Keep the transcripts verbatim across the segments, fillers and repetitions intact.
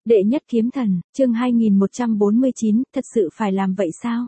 Đệ nhất kiếm thần, chương hai nghìn một trăm bốn mươi chín, thật sự phải làm vậy sao?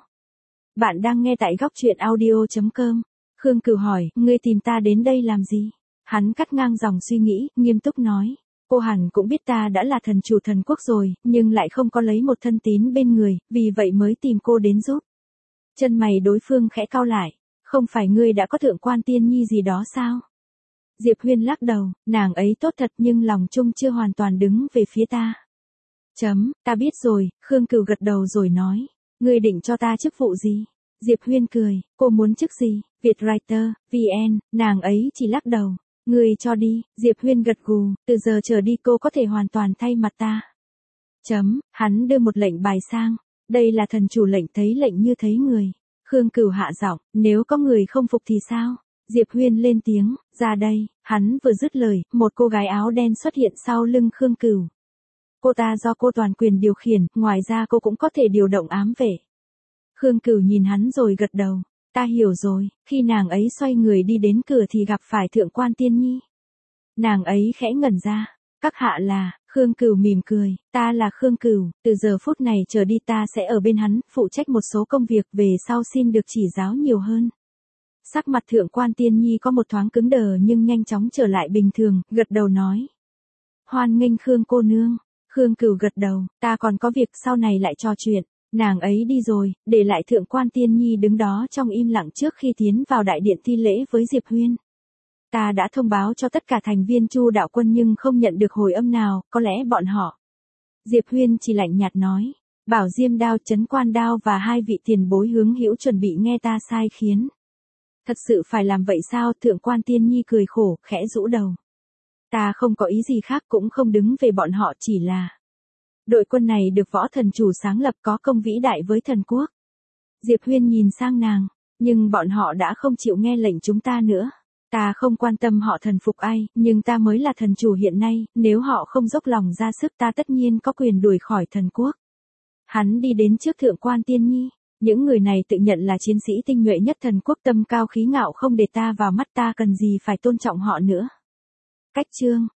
Bạn đang nghe tại góc truyện audio chấm com. Khương Cửu hỏi, ngươi tìm ta đến đây làm gì? Hắn cắt ngang dòng suy nghĩ, nghiêm túc nói. Cô hẳn cũng biết ta đã là thần chủ thần quốc rồi, nhưng lại không có lấy một thân tín bên người, vì vậy mới tìm cô đến giúp. Chân mày đối phương khẽ cau lại. Không phải ngươi đã có thượng quan tiên nhi gì đó sao? Diệp Huyên lắc đầu, nàng ấy tốt thật nhưng lòng chung chưa hoàn toàn đứng về phía ta. Chấm, ta biết rồi, Khương Cửu gật đầu rồi nói. Ngươi định cho ta chức vụ gì? Diệp Huyên cười, cô muốn chức gì? Vietwriter, vê en, nàng ấy chỉ lắc đầu. Ngươi cho đi, Diệp Huyên gật gù, từ giờ trở đi cô có thể hoàn toàn thay mặt ta. Chấm, hắn đưa một lệnh bài sang. Đây là thần chủ lệnh thấy lệnh như thấy người. Khương Cửu hạ giọng, nếu có người không phục thì sao? Diệp Huyên lên tiếng, ra đây, hắn vừa dứt lời, một cô gái áo đen xuất hiện sau lưng Khương Cửu. Cô ta do cô toàn quyền điều khiển, ngoài ra cô cũng có thể điều động ám vệ. Khương Cửu nhìn hắn rồi gật đầu, ta hiểu rồi, khi nàng ấy xoay người đi đến cửa thì gặp phải thượng quan tiên nhi. Nàng ấy khẽ ngẩn ra, các hạ là, Khương Cửu mỉm cười, ta là Khương Cửu, từ giờ phút này trở đi ta sẽ ở bên hắn, phụ trách một số công việc về sau xin được chỉ giáo nhiều hơn. Sắc mặt thượng quan tiên nhi có một thoáng cứng đờ nhưng nhanh chóng trở lại bình thường, gật đầu nói. Hoan nghênh Khương cô nương. Khương Cửu gật đầu, ta còn có việc sau này lại trò chuyện. Nàng ấy đi rồi, để lại thượng quan tiên nhi đứng đó trong im lặng trước khi tiến vào đại điện thi lễ với Diệp Huyên. Ta đã thông báo cho tất cả thành viên Chu đạo quân nhưng không nhận được hồi âm nào, có lẽ bọn họ. Diệp Huyên chỉ lạnh nhạt nói, Bảo Diêm Đao, Trấn Quan Đao và hai vị tiền bối hướng hữu chuẩn bị nghe ta sai khiến. Thật sự phải làm vậy sao? Thượng quan tiên nhi cười khổ, khẽ rũ đầu. Ta không có ý gì khác cũng không đứng về bọn họ, chỉ là đội quân này được võ thần chủ sáng lập có công vĩ đại với thần quốc. Diệp Huyên nhìn sang nàng, nhưng bọn họ đã không chịu nghe lệnh chúng ta nữa. Ta không quan tâm họ thần phục ai, nhưng ta mới là thần chủ hiện nay, nếu họ không dốc lòng ra sức ta tất nhiên có quyền đuổi khỏi thần quốc. Hắn đi đến trước thượng quan tiên nhi. Những người này tự nhận là chiến sĩ tinh nhuệ nhất thần quốc, tâm cao khí ngạo không để ta vào mắt, ta cần gì phải tôn trọng họ nữa. Cách chương,